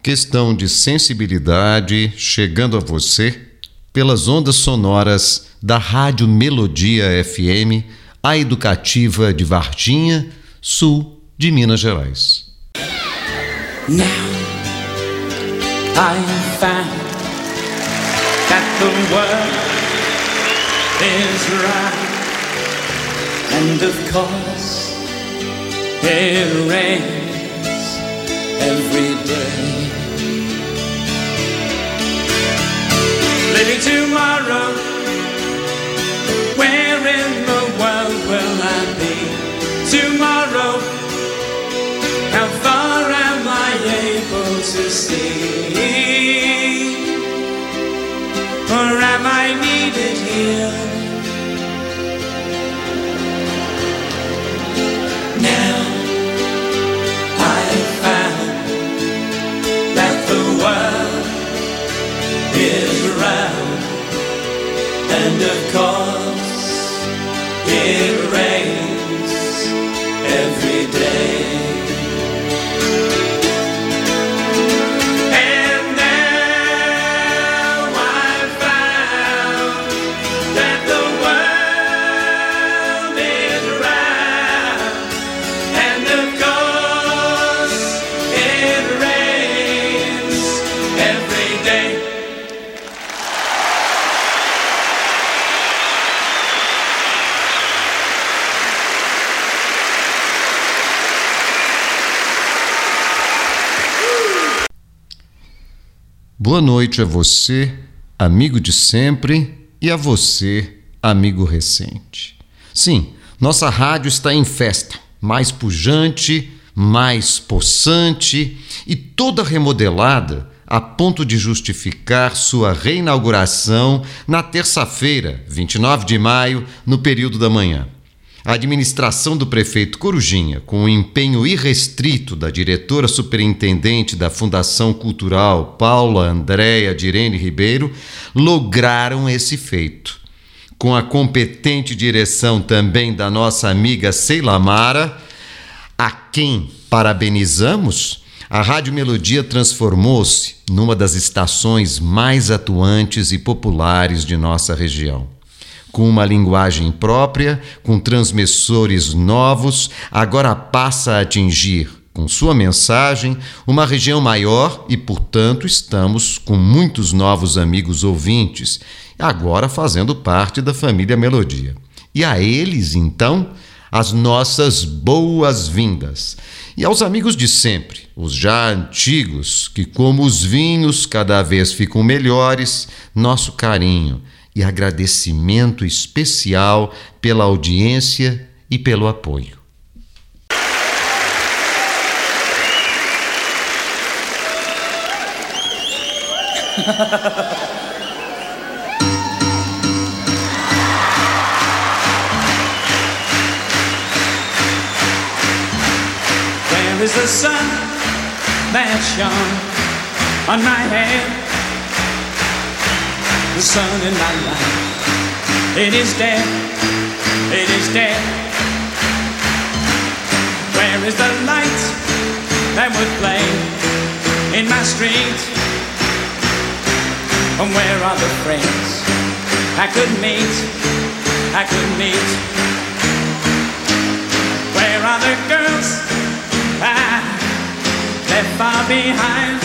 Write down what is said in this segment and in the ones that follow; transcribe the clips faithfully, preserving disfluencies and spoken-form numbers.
Questão de sensibilidade chegando a você pelas ondas sonoras da Rádio Melodia F M, a educativa de Varginha, sul de Minas Gerais. Now I found that the world is right, and of course it rains every day. Living tomorrow, where in the world will I be tomorrow? How far am I able to see? Or am I needed here? Now I found that the world is round, and of course it rains every day. Boa noite a você, amigo de sempre, e a você, amigo recente. Sim, nossa rádio está em festa, mais pujante, mais possante e toda remodelada a ponto de justificar sua reinauguração na terça-feira, vinte e nove de maio, no período da manhã. A administração do prefeito Corujinha, com o empenho irrestrito da diretora superintendente da Fundação Cultural, Paula Andréa Direne Ribeiro, lograram esse feito. Com a competente direção também da nossa amiga Sheila Mara, a quem parabenizamos, a Rádio Melodia transformou-se numa das estações mais atuantes e populares de nossa região. Com uma linguagem própria, com transmissores novos, agora passa a atingir, com sua mensagem, uma região maior e, portanto, estamos com muitos novos amigos ouvintes, agora fazendo parte da família Melodia. E a eles, então, as nossas boas-vindas. E aos amigos de sempre, os já antigos, que como os vinhos cada vez ficam melhores, nosso carinho e agradecimento especial pela audiência e pelo apoio. Where is the sun that shone on my head? The sun in my life, it is dead, it is dead. Where is the light that would play in my street? And where are the friends I could meet, I could meet? Where are the girls I left far behind?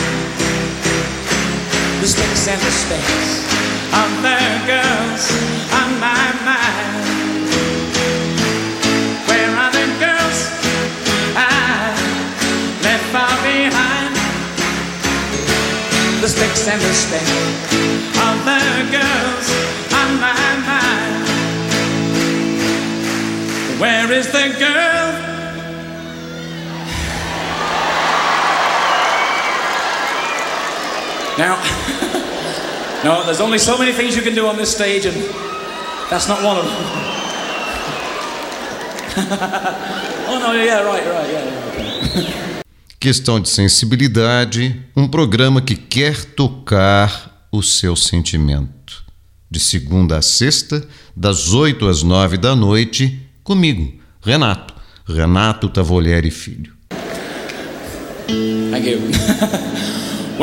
The sticks and the specks of the girls on my mind. Where are the girls I left far behind? The sticks and the specks of the girls on my mind. Where is the girl? Now, no, there's only so many things you can do on this stage, and that's not one of them. Oh, no, yeah, right, right, yeah, yeah. Questão de sensibilidade, um programa que quer tocar o seu sentimento. De segunda a sexta, das oito às nove da noite, comigo, Renato, Renato Tavolieri Filho. Thank you.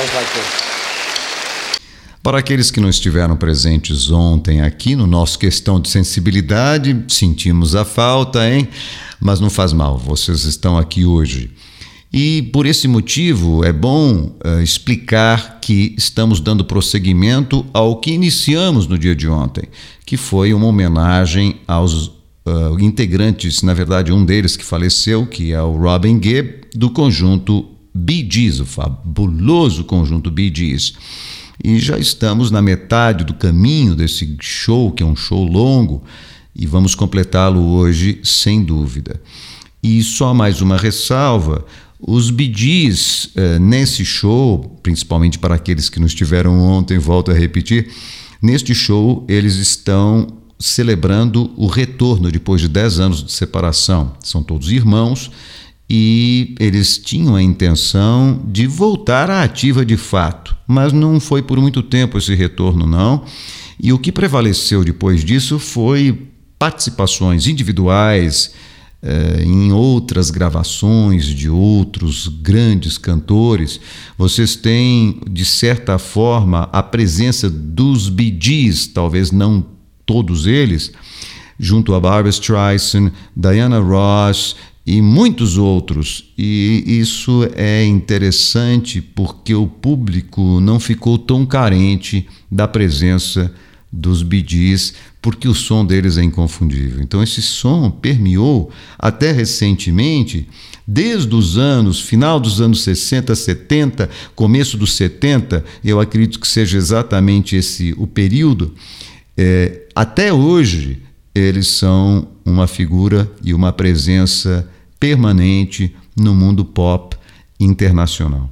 Sounds like this. Para aqueles que não estiveram presentes ontem aqui no nosso Questão de Sensibilidade, sentimos a falta, hein? Mas não faz mal, vocês estão aqui hoje. E por esse motivo é bom uh, explicar que estamos dando prosseguimento ao que iniciamos no dia de ontem, que foi uma homenagem aos uh, integrantes, na verdade um deles que faleceu, que é o Robin Gibb, do conjunto Bee Gees, o fabuloso conjunto Bee Gees. E já estamos na metade do caminho desse show, que é um show longo, e vamos completá-lo hoje sem dúvida. E só mais uma ressalva, os Bee Gees, eh, nesse show, principalmente para aqueles que não estiveram ontem, volto a repetir, neste show eles estão celebrando o retorno depois de dez anos de separação. São todos irmãos e eles tinham a intenção de voltar à ativa de fato, mas não foi por muito tempo esse retorno não, e o que prevaleceu depois disso foi participações individuais eh, em outras gravações de outros grandes cantores. Vocês têm, de certa forma, a presença dos Bee Gees, talvez não todos eles, junto a Barbra Streisand, Diana Ross e muitos outros, e isso é interessante porque o público não ficou tão carente da presença dos Bee Gees, porque o som deles é inconfundível. Então esse som permeou até recentemente, desde os anos, final dos anos sessenta, setenta, começo dos setenta, eu acredito que seja exatamente esse o período, é, até hoje eles são uma figura e uma presença permanente no mundo pop internacional.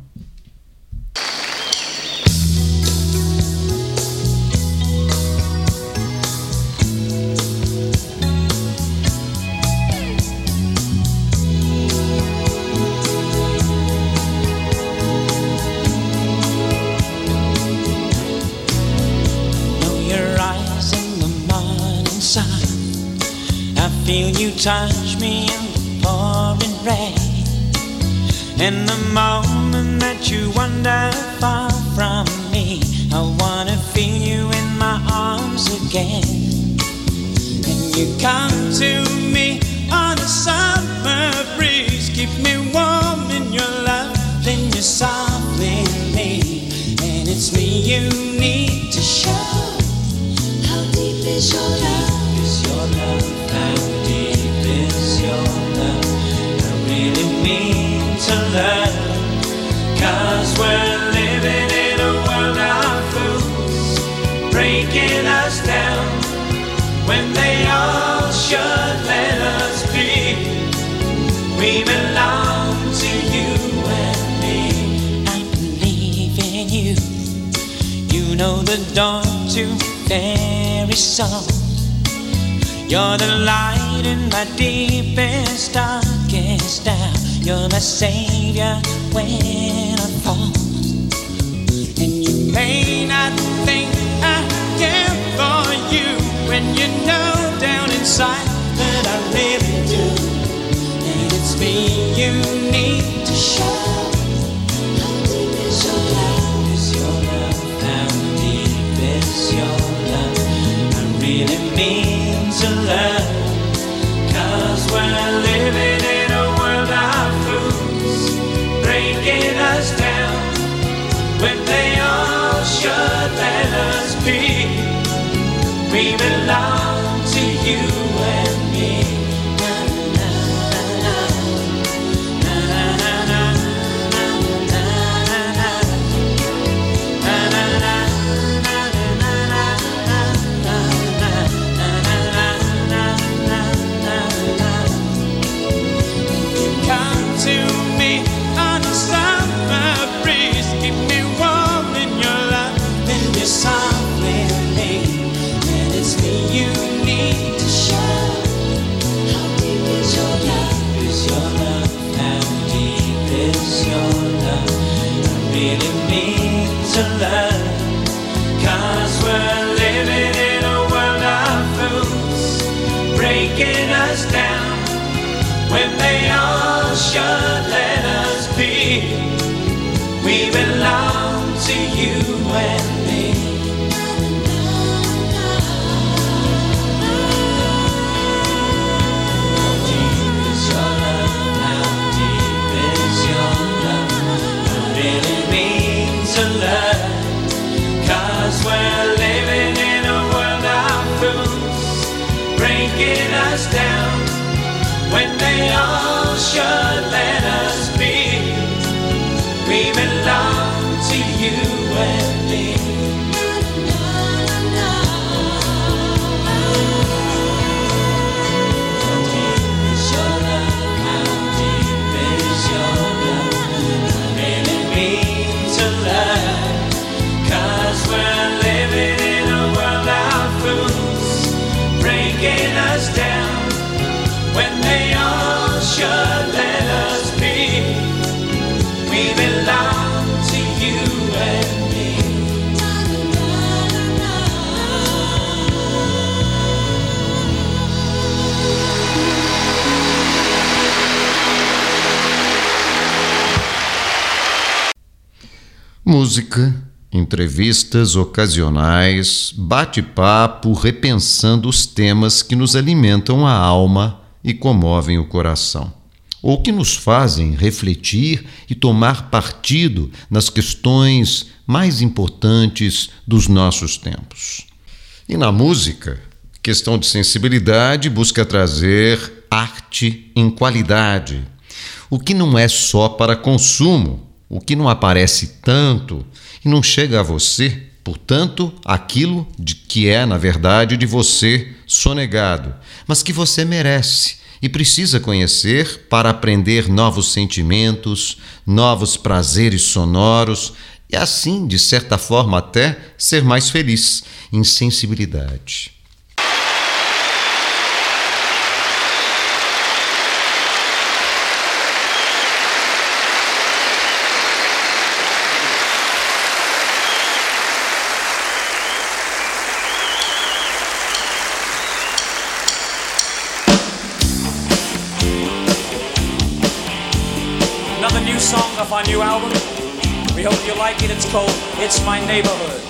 Touch me in the pouring rain, and the moment that you wander far from me, I wanna feel you in my arms again. And you come to me on a summer breeze, keep me warm in your love, then you're softly me, and it's me you need to show. How deep is your love? Is your love how deep? Is your love I really mean to love? 'Cause we're living in a world of fools, breaking us down when they all should let us be. We belong to you and me. I believe in you. You know the door to every soul. You're the light in my deepest, darkest hour. You're my savior when I fall. And you may not think I care for you, when you know down inside that I really do. And it's me you need to show. How deep is your love? Is your love? How deep is your love? I really mean to love. 'Cause we're living in a world of fools, breaking us down when they all should let us be. We belong to you and me. Breaking us down when they all should let us be. We belong to you and me. How deep is your love? How deep is your love? What really means to love? 'Cause we're living in a world of fools, breaking us down when they all should let us be. We belong to you and me. How deep is your love? How deep is your love? What really means to love? 'Cause we're living in a world of fools, breaking us down when they all should let us be. We belong to you and me. Música, entrevistas ocasionais, bate-papo repensando os temas que nos alimentam a alma e comovem o coração, ou que nos fazem refletir e tomar partido nas questões mais importantes dos nossos tempos. E na música, Questão de Sensibilidade busca trazer arte em qualidade, o que não é só para consumo, o que não aparece tanto e não chega a você, portanto, aquilo de que é, na verdade, de você sonegado, mas que você merece e precisa conhecer para aprender novos sentimentos, novos prazeres sonoros e assim, de certa forma até, ser mais feliz em sensibilidade. Another new song off our new album. We hope you like it. It's called It's My Neighborhood.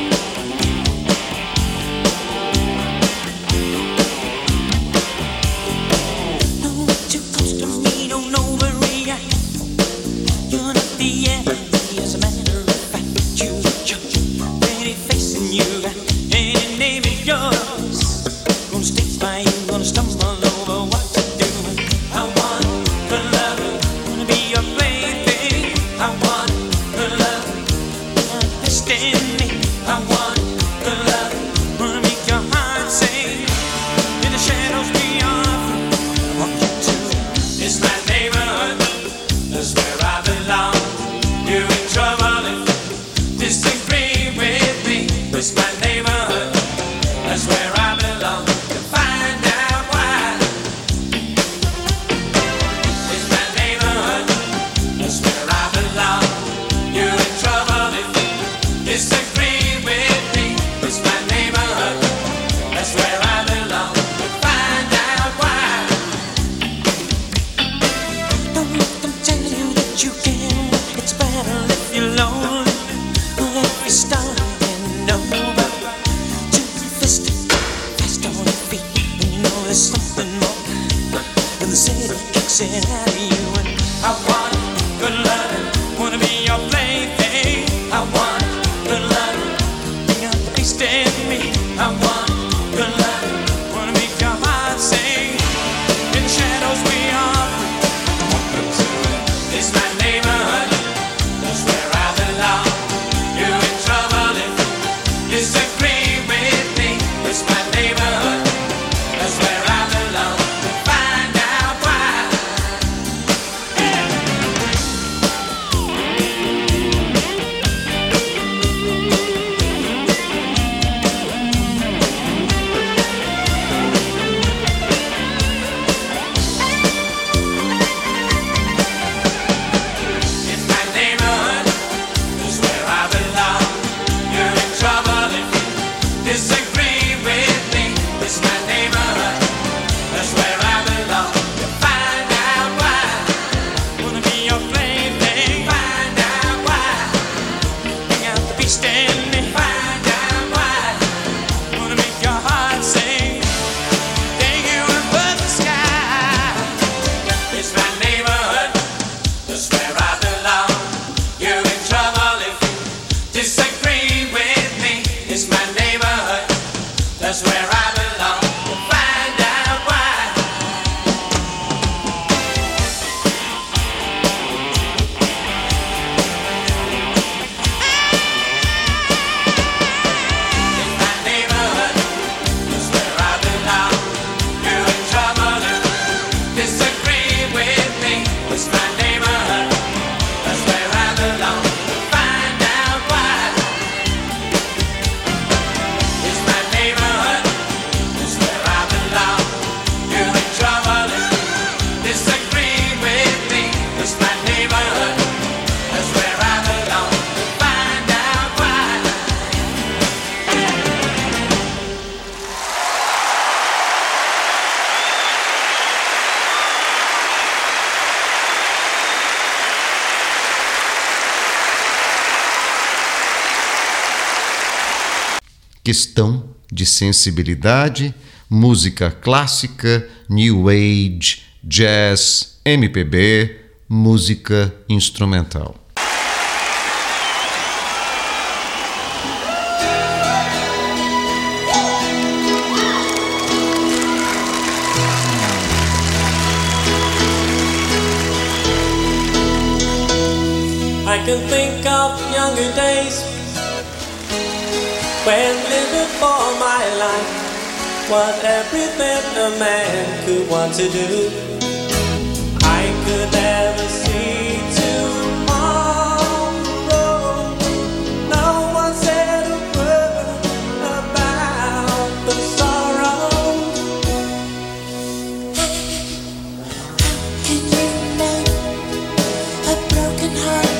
Don't get too close to me, don't overreact. You're not the enemy, as a matter of fact. You judge, pretty facing you. Any name is yours. Gonna stick by you, gonna stumble over what to do. I want the love, wanna be your plaything. I want the love, understand me. I want the love, wanna make your heart sing. In the shadows we are free. I want you to. It's my neighborhood, that's where I belong. You're in trouble if you disagree with me. It's my neighborhood, that's where I belong. To find out why. It's my neighborhood, that's where I belong. You're in trouble if you disagree with me. It's my neighborhood, that's where I belong. To find out why. Don't let them tell you that you can. It's better if you're lonely. If you start and over. Too fisted, fast on your feet. And you know there's something more. And the city kicks it out of you. And I want good love, wanna be your plaything. I want good love, bring out the beast in me. I want good love, wanna make your heart sing. In the shadows we are free. It's my neighborhood, that's where I belong. You're in trouble if you disagree with me. It's my neighborhood, that's where I belong. To find out why. Questão de sensibilidade, música clássica, new age, jazz, M P B, música instrumental. I can think of younger days when living for my life was everything a man could want to do. I could never see tomorrow. No one said a word about the sorrow. Can you mend a broken heart?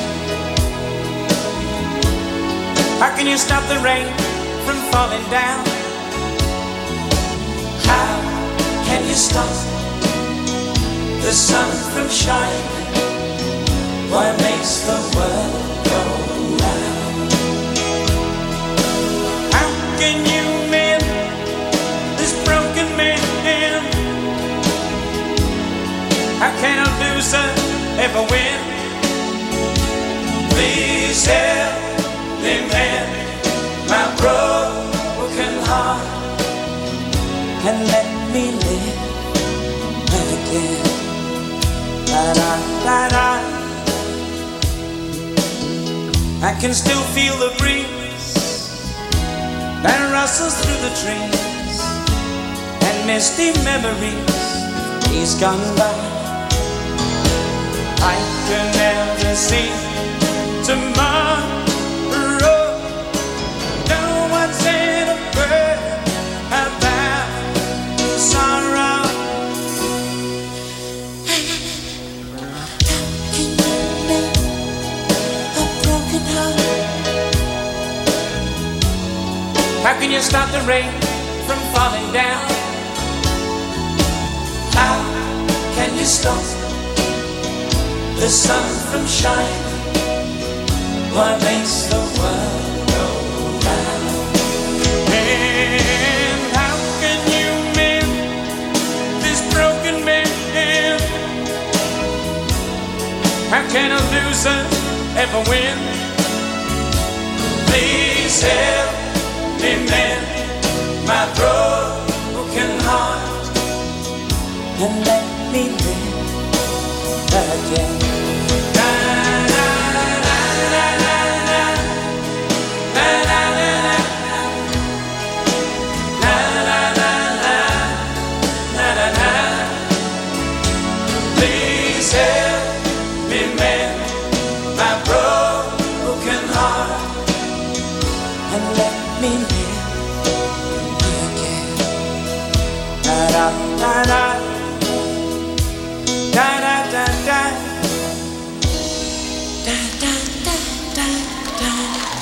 How can you stop the rain from falling down? How can you stop the sun from shining? What makes the world go round? How can you mend this broken man? How can a loser ever win? Please help me mend my broken heart and let me live again. Da da da da. I can still feel the breeze that rustles through the trees and misty memories He's gone by. I can never see tomorrow. No one said a word about sorrow. Can you mend a broken heart? How can you stop the rain from falling down? How can you stop the sun from shining? What makes the world go round? And how can you mend this broken man? How can a loser ever win? Please help me mend my broken heart and let me live again. Please help me mend my broken heart and let me live again. Da da da da da da da da Da da da da da.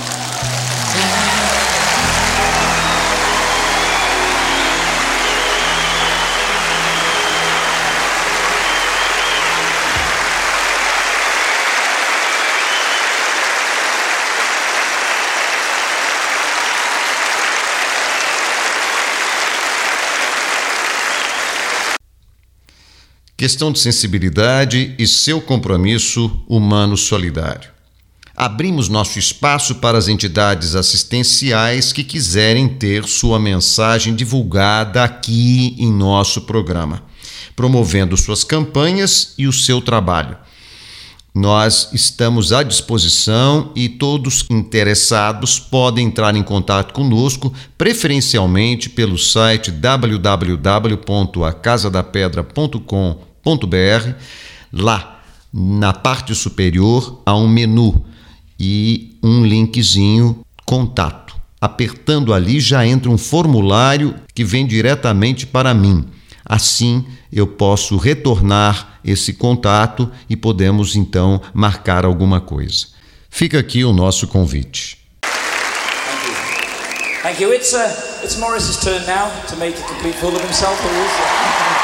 Questão de sensibilidade e seu compromisso humano solidário. Abrimos nosso espaço para as entidades assistenciais que quiserem ter sua mensagem divulgada aqui em nosso programa, promovendo suas campanhas e o seu trabalho. Nós estamos à disposição e todos interessados podem entrar em contato conosco, preferencialmente pelo site w w w ponto a casa da pedra ponto com ponto b r. Lá, na parte superior, há um menu e um linkzinho contato. Apertando ali já entra um formulário que vem diretamente para mim. Assim, eu posso retornar esse contato e podemos então marcar alguma coisa. Fica aqui o nosso convite. Thank you. Thank you. It's, uh, it's Morris's turn now to make a complete fool of himself. Who is it?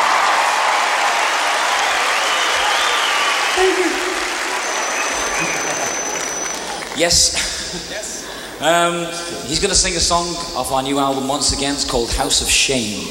Thank you. Yes. Yes. Um, he's going to sing a song off our new album once again. It's called House of Shame.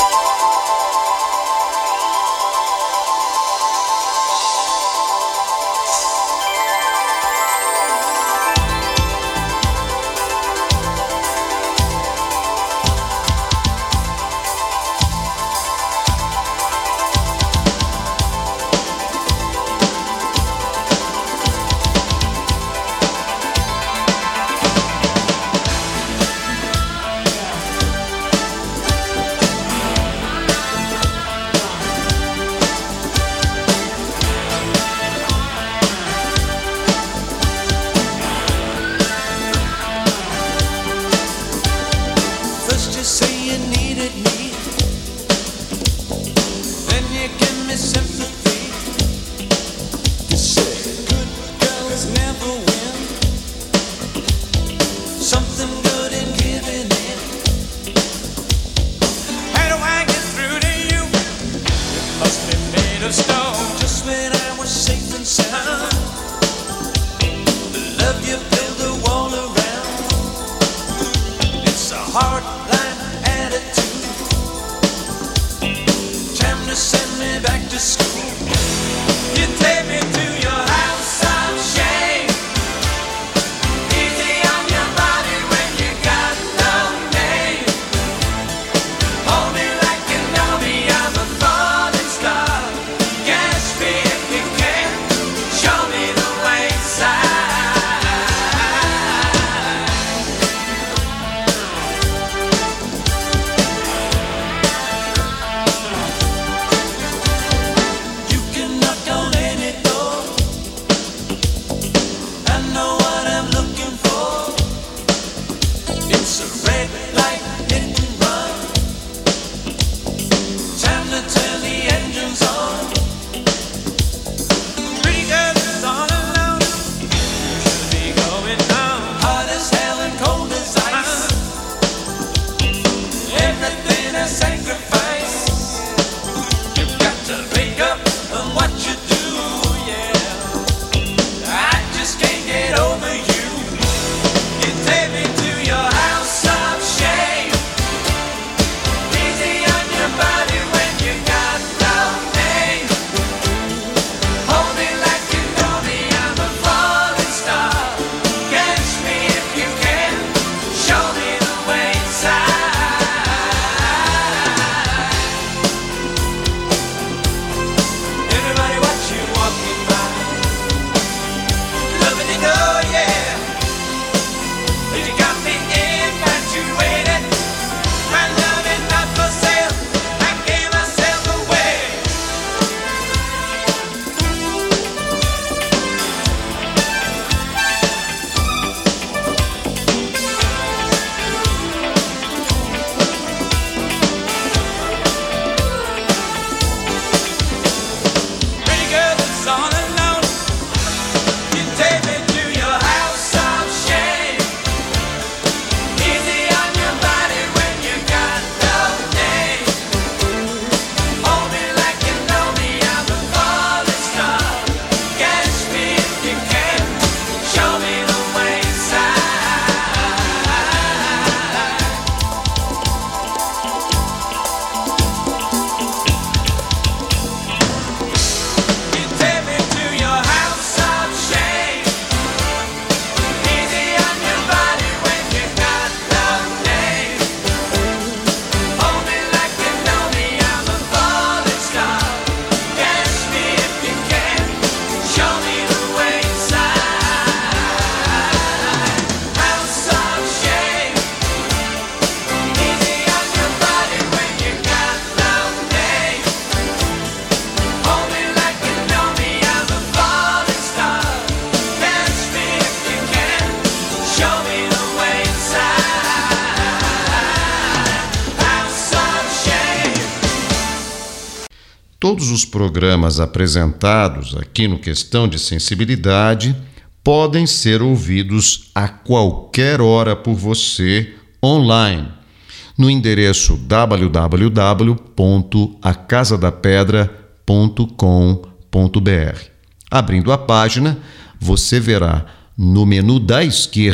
Todos os programas apresentados aqui no Questão de Sensibilidade podem ser ouvidos a qualquer hora por você online no endereço w w w ponto a casa da pedra ponto com ponto b r. Abrindo a página, você verá no menu da esquerda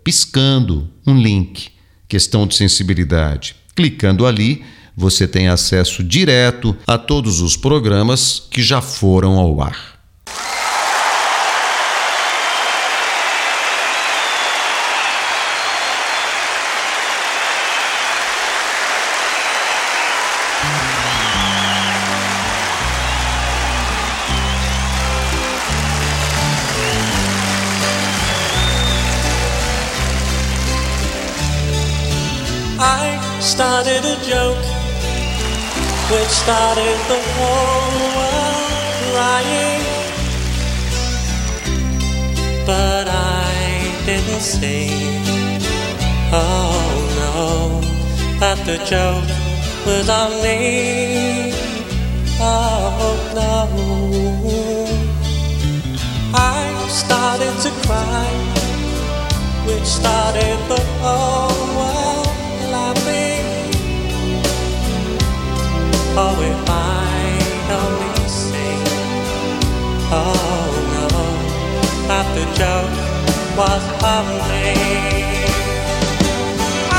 piscando um link, questão de sensibilidade. Clicando ali, você tem acesso direto a todos os programas que já foram ao ar. I started a joke which started the whole world crying, but I didn't see, oh no, that the joke was on me, oh no. I started to cry, which started the whole world laughing. Oh, if I only see, oh no, that the joke was on me. I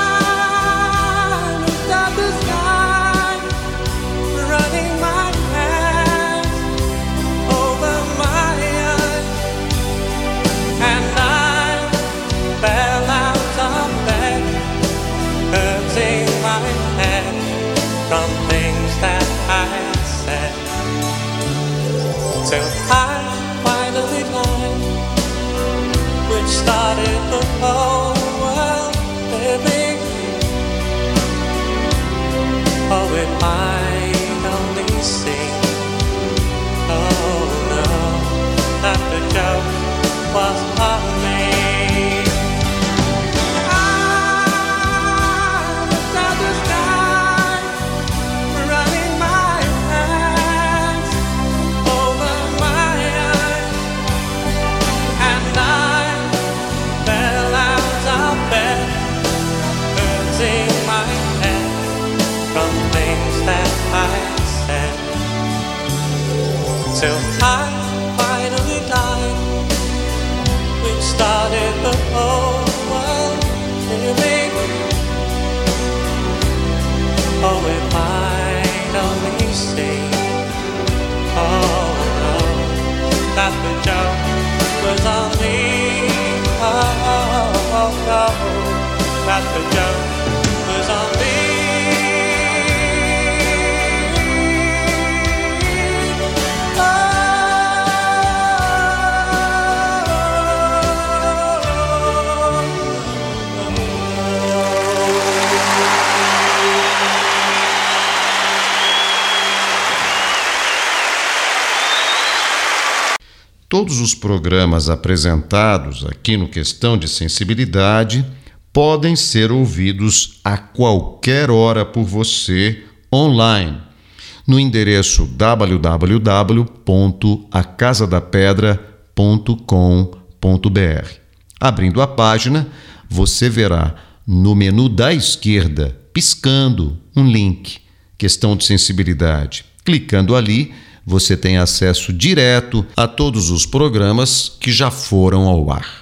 looked at the sky, running my hands over my eyes, and I fell out of bed, hurting my head from things that I said, till I finally died, which started the whole world living. Oh, if I'd only see, oh no, that the joke was on me. Till I finally died, which started the whole world living. Oh, if I'd only see, oh no, that the joke was on me. Oh, oh no, that the joke was on me. Todos os programas apresentados aqui no Questão de Sensibilidade podem ser ouvidos a qualquer hora por você online no endereço w w w ponto a casa da pedra ponto com ponto b r. Abrindo a página, você verá no menu da esquerda, piscando, um link, Questão de Sensibilidade. Clicando ali, você tem acesso direto a todos os programas que já foram ao ar.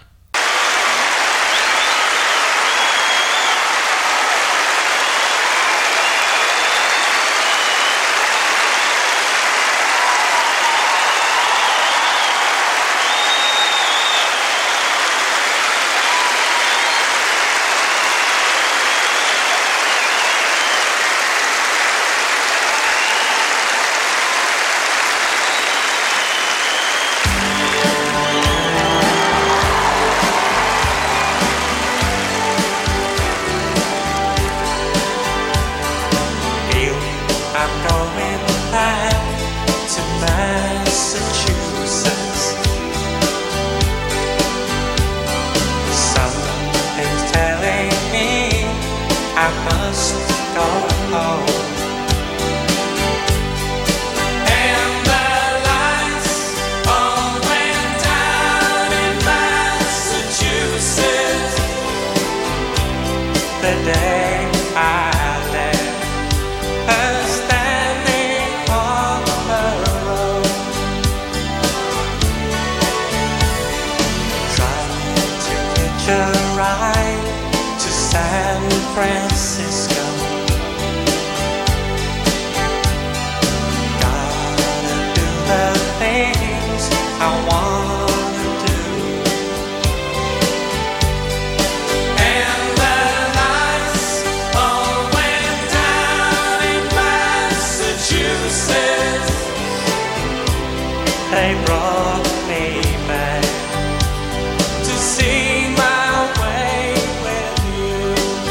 they brought me back to see my way with you.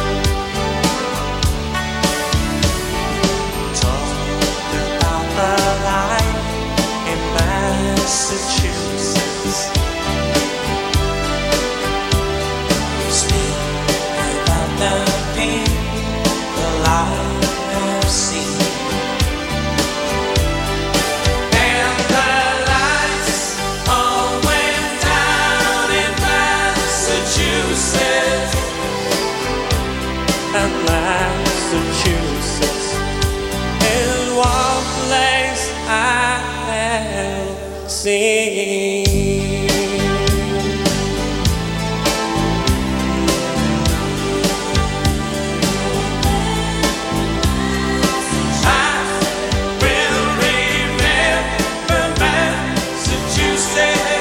Talk about the life in Massachusetts. Speak about the people I have seen. And Massachusetts is one place I have seen. I will remember Massachusetts.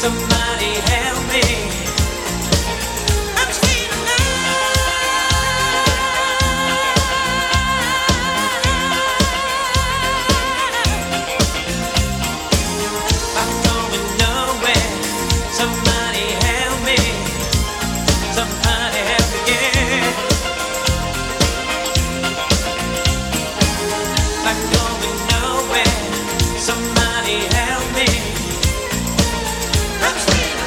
Somebody help me. I'm staying I'm going nowhere. Somebody help me. Somebody help me, yeah. I'm going nowhere. Somebody help me. I'm staying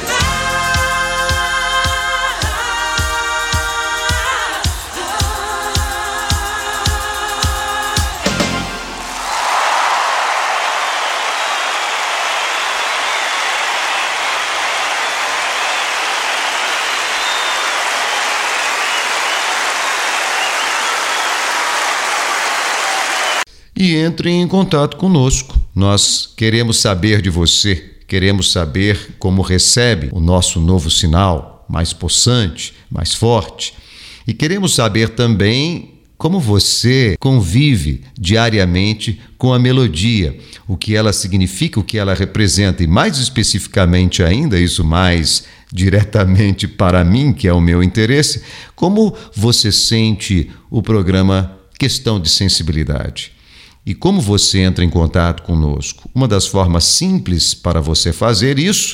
E entre em contato conosco. Nós queremos saber de você, queremos saber como recebe o nosso novo sinal, mais possante, mais forte. E queremos saber também como você convive diariamente com a melodia, o que ela significa, o que ela representa, e mais especificamente ainda, isso mais diretamente para mim, que é o meu interesse, como você sente o programa Questão de Sensibilidade. E como você entra em contato conosco? Uma das formas simples para você fazer isso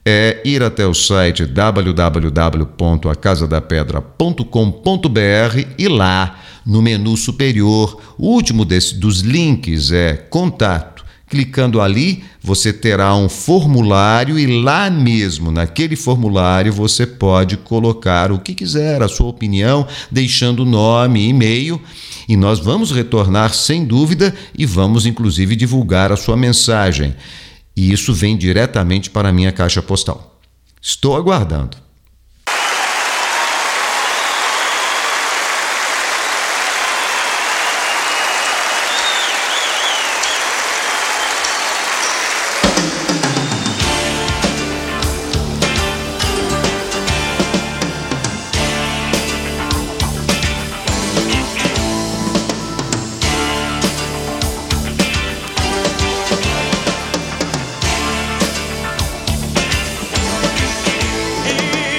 é ir até o site w w w ponto a casa da pedra ponto com ponto b r e lá, no menu superior, o último desse, dos links é Contato. Clicando ali, você terá um formulário e lá mesmo, naquele formulário, você pode colocar o que quiser, a sua opinião, deixando nome, e-mail, e nós vamos retornar sem dúvida e vamos inclusive divulgar a sua mensagem. E isso vem diretamente para a minha caixa postal. Estou aguardando. Hey,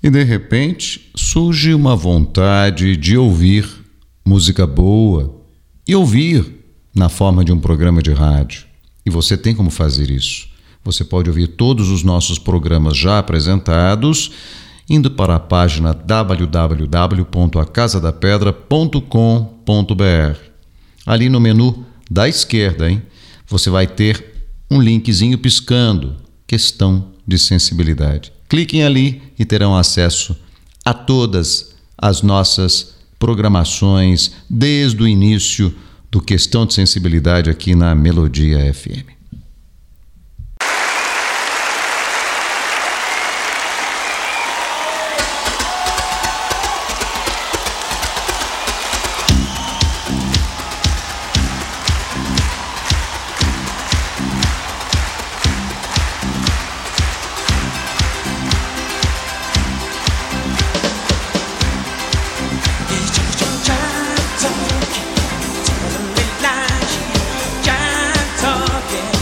E de repente surge uma vontade de ouvir música boa e ouvir na forma de um programa de rádio. E você tem como fazer isso. Você pode ouvir todos os nossos programas já apresentados indo para a página w w w ponto a casa da pedra ponto com ponto b r. Ali no menu da esquerda, hein, você vai ter um linkzinho piscando, questão de sensibilidade. Cliquem ali e terão acesso a todas as nossas programações desde o início do Questão de Sensibilidade aqui na Melodia F M. Talking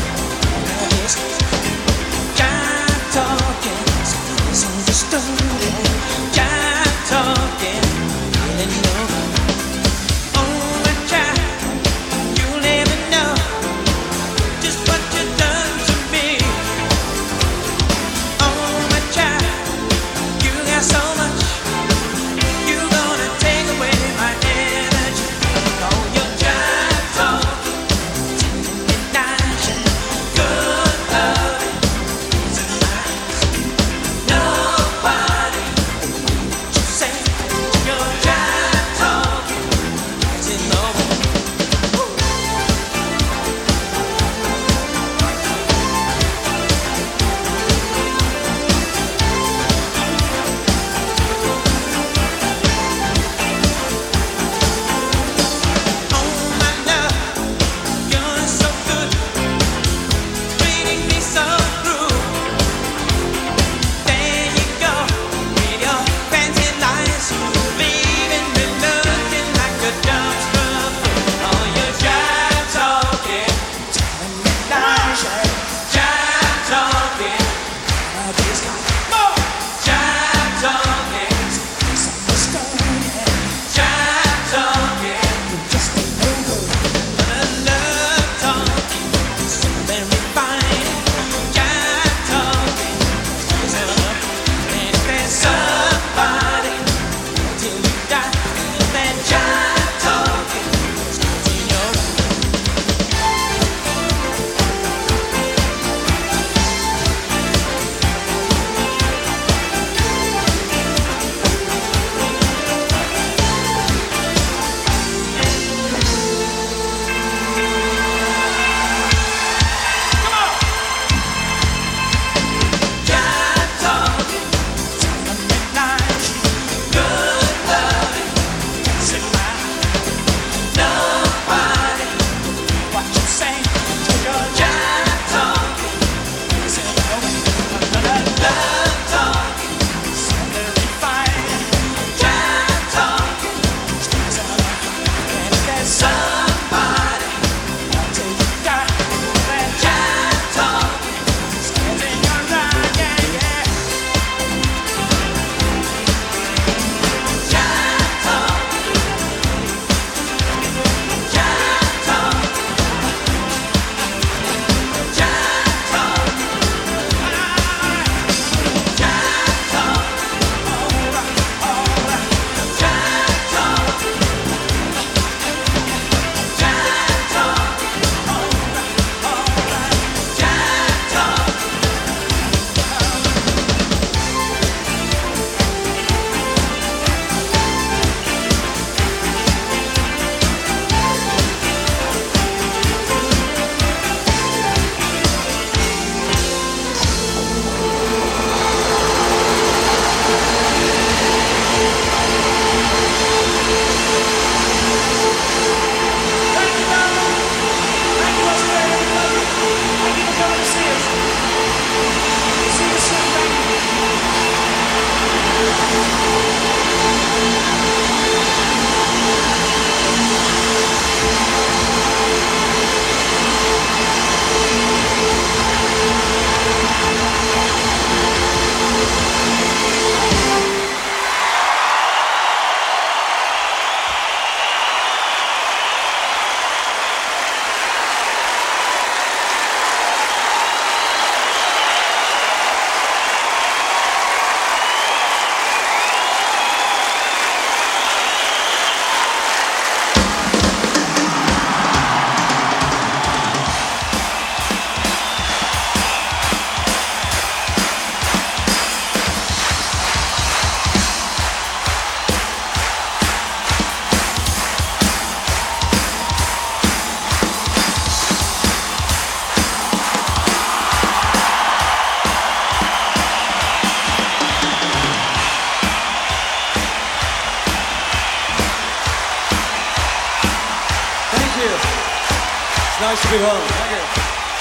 Nice to be home. Thank you.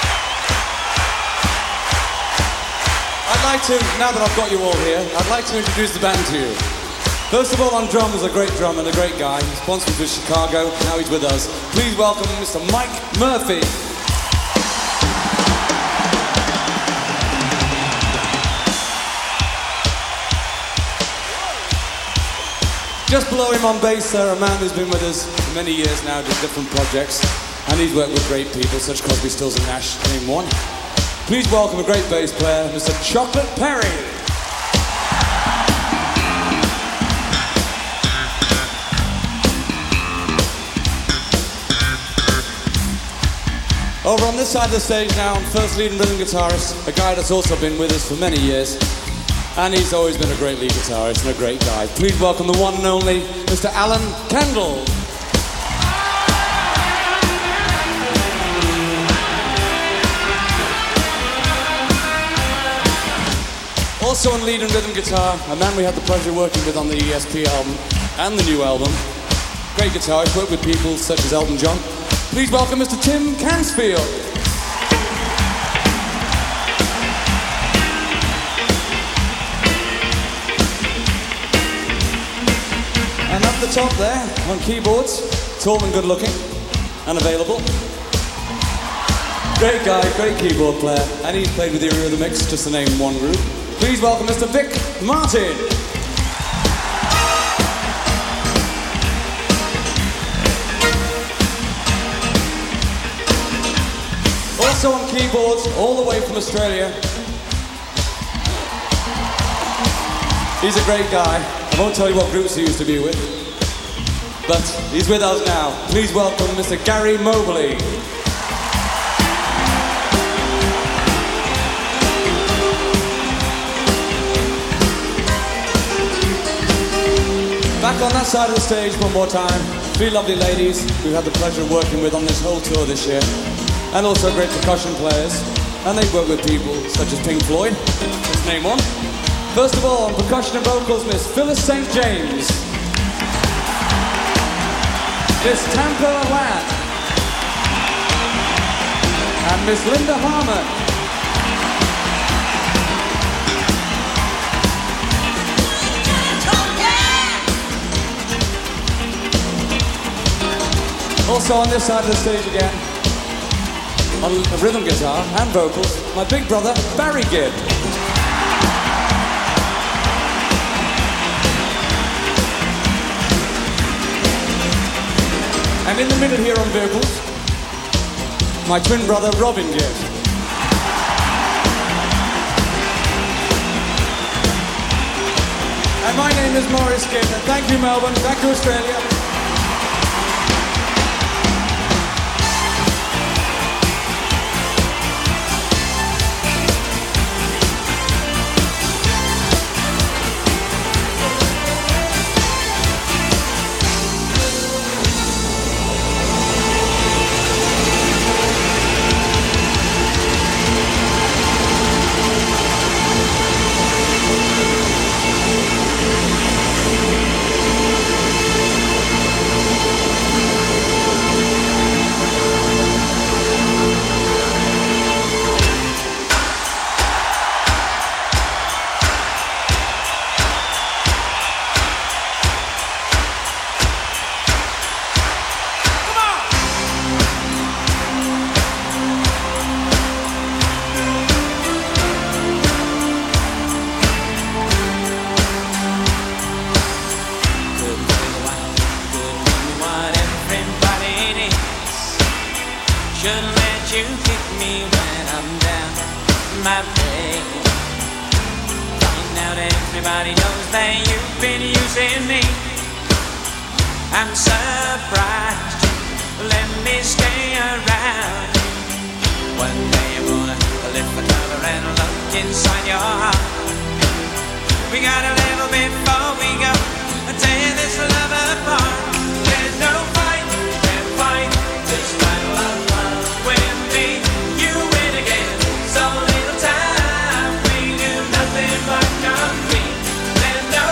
I'd like to, now that I've got you all here, I'd like to introduce the band to you. First of all, on drums, a great drummer and a great guy. He's once from Chicago, now he's with us. Please welcome Mister Mike Murphy. Just below him on bass there, a man who's been with us for many years now, doing different projects, and he's worked with great people such as Crosby, Stills and Nash, name one. Please welcome a great bass player, Mister Chocolate Perry. Over on this side of the stage now, first lead and rhythm guitarist, a guy that's also been with us for many years, and he's always been a great lead guitarist and a great guy. Please welcome the one and only Mister Alan Kendall. Also on lead and rhythm guitar, a man we had the pleasure of working with on the E S P album and the new album. Great guitarist, worked with people such as Elton John. Please welcome Mister Tim Cansfield. And up the top there, on keyboards, tall and good looking, and available. Great guy, great keyboard player, and he's played with the Eurythmics, just to name one group. Please welcome Mister Vic Martin. Also on keyboards, all the way from Australia. He's a great guy. I won't tell you what groups he used to be with, but he's with us now. Please welcome Mister Gary Mobley. Back on that side of the stage one more time, three lovely ladies we've had the pleasure of working with on this whole tour this year, and also great percussion players, and they've worked with people such as Pink Floyd. Let's name one. First of all, on percussion and vocals, Miss Phyllis Saint James, Miss Tampa Ladd, and Miss Linda Harmon. Also on this side of the stage again, on rhythm guitar and vocals, my big brother, Barry Gibb. And in the middle here on vocals, my twin brother, Robin Gibb. And my name is Maurice Gibb, and thank you Melbourne, thank you Australia.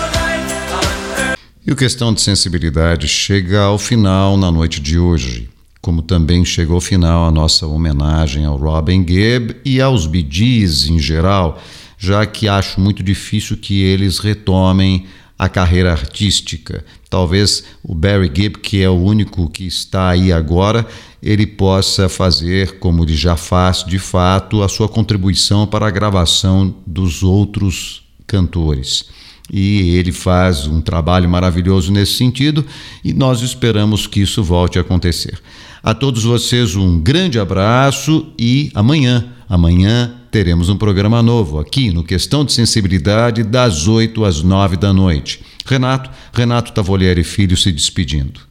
E o Questão de Sensibilidade chega ao final na noite de hoje. Como também chegou ao final a nossa homenagem ao Robin Gibb e aos Bee Gees em geral, já que acho muito difícil que eles retomem a carreira artística. Talvez o Barry Gibb, que é o único que está aí agora, ele possa fazer, como ele já faz de fato, a sua contribuição para a gravação dos outros cantores. E ele faz um trabalho maravilhoso nesse sentido e nós esperamos que isso volte a acontecer. A todos vocês um grande abraço e amanhã, amanhã teremos um programa novo aqui no Questão de Sensibilidade das oito às nove da noite. Renato, Renato Tavolieri Filho se despedindo.